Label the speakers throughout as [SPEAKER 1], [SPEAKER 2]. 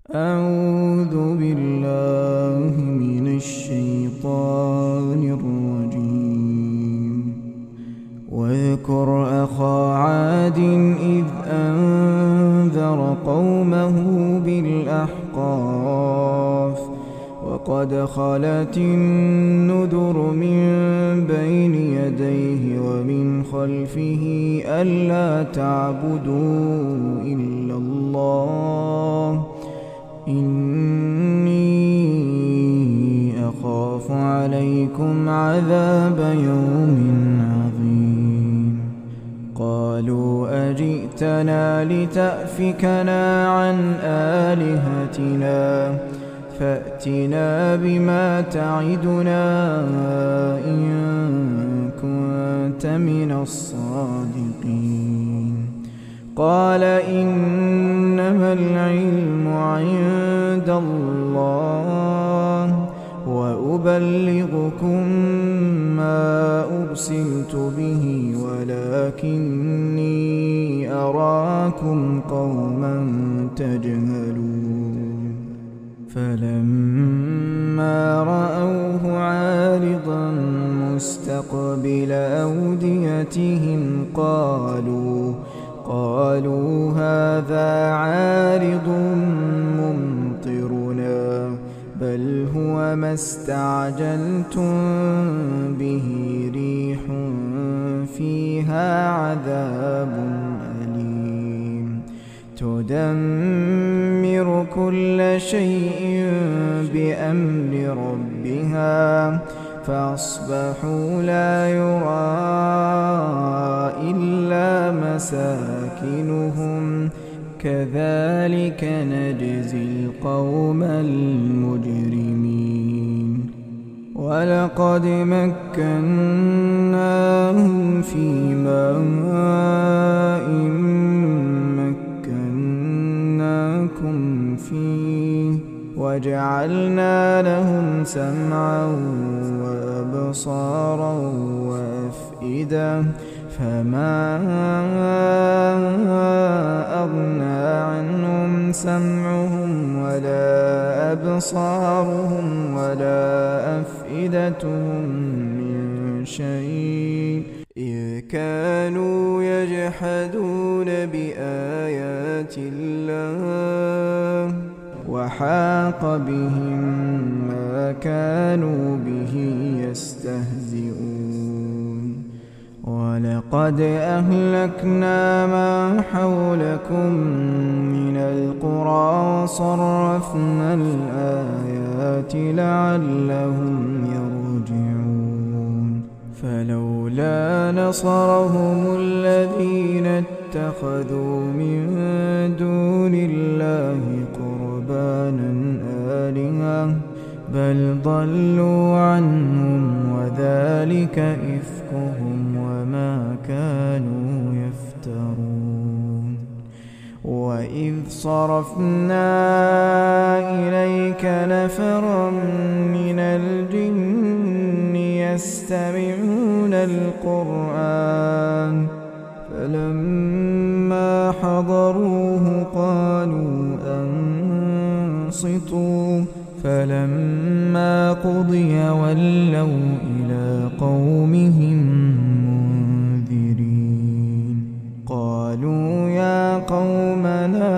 [SPEAKER 1] أعوذ بالله من الشيطان الرجيم. واذكر أخا عاد إذ أنذر قومه بالأحقاف وقد خلت النذر من بين يديه ومن خلفه ألا تعبدوا إلا الله إني أخاف عليكم عذاب يوم عظيم. قالوا أجئتنا لتأفكنا عن آلهتنا فأتنا بما تعدنا إن كنت من الصادقين. قال إنما العلم عند الله وأبلغكم ما أرسلت به ولكني أراكم قوما تجهلون. فلما رأوه عارضا مستقبل أوديتهم قالوا هذا عارض ممطرنا بل هو ما استعجلتم به ريح فيها عذاب أليم تدمر كل شيء بأمر ربها فأصبحوا لا يرى إلا مساكنهم كذلك نجزي القوم المجرمين. ولقد مكناهم في ماء مكناكم فيه وجعلنا لهم سمعا وأبصارا وأفئدة فما أغنى عنهم سمعهم ولا أبصارهم ولا أفئدتهم من شيء إذ كانوا يجحدون بآيات الله وحاق بهم ما كانوا به يستهزئون. ولقد أهلكنا ما حولكم من القرى وصرفنا الآيات لعلهم يرجعون. فلولا نصرهم الذين اتخذوا من دون الله قربانا آلهة بل ضلوا عنهم وذلك إفكهم وما كانوا يفترون. وإذ صرفنا إليك نفرا من الجن يستمعون القرآن فلما حضروه قالوا أنصتوا فلما قضي ولوا إلى قومهم منذرين. قالوا يا قومنا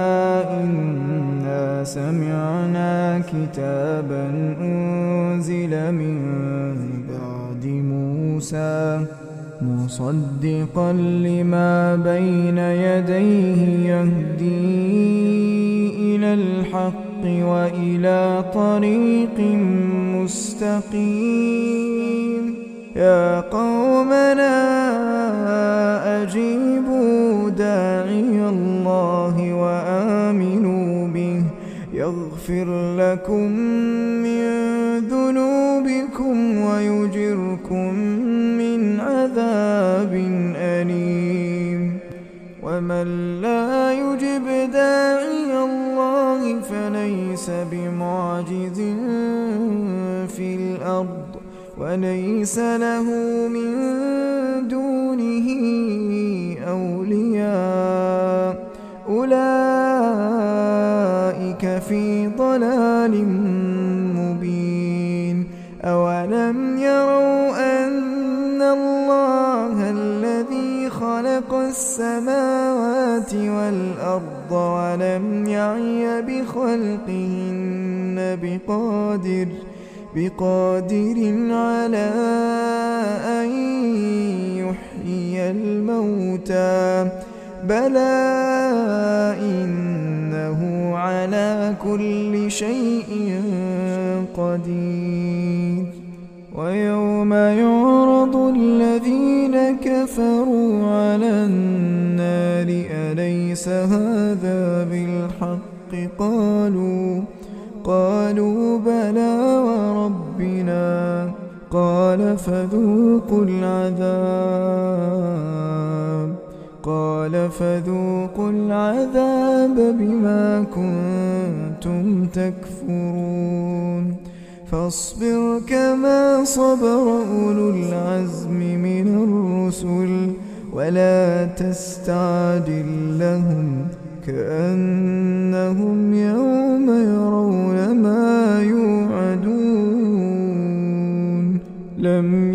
[SPEAKER 1] إنا سمعنا كتابا أنزل من بعد موسى مصدقا لما بين يديه يهدي إلى الحق وإلى طريق مستقيم. يا قومنا أجيبوا داعي الله وآمنوا به يغفر لكم من ذنوبكم ويجركم من عذاب أليم. ومن لا يجب داعي الله فليس بمعجز في الأرض وليس له من دونه أولياء أولئك أولئك في ضلال مبين أولم يروا أن الله الذي خلق السماوات والأرض ولم يعي بخلقهن بقادر على أن يحيي الموتى بلى إنه على كل شيء قدير ويوم يعرض الذين كفروا على النار أليس هذا بالحق قالوا بلى وربنا قال فذوقوا العذاب بما كنتم تكفرون فاصبر كما صبر أولو العزم من الرسل ولا تستعجل لهم كأنهم يوم يرون ما يوعدون لم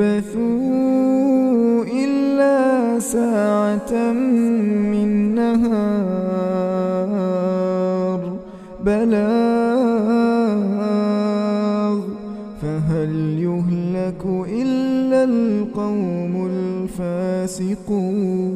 [SPEAKER 1] يلبثوا إلا ساعة من نهار بلاغ فهل يهلك إلا القوم الفاسقون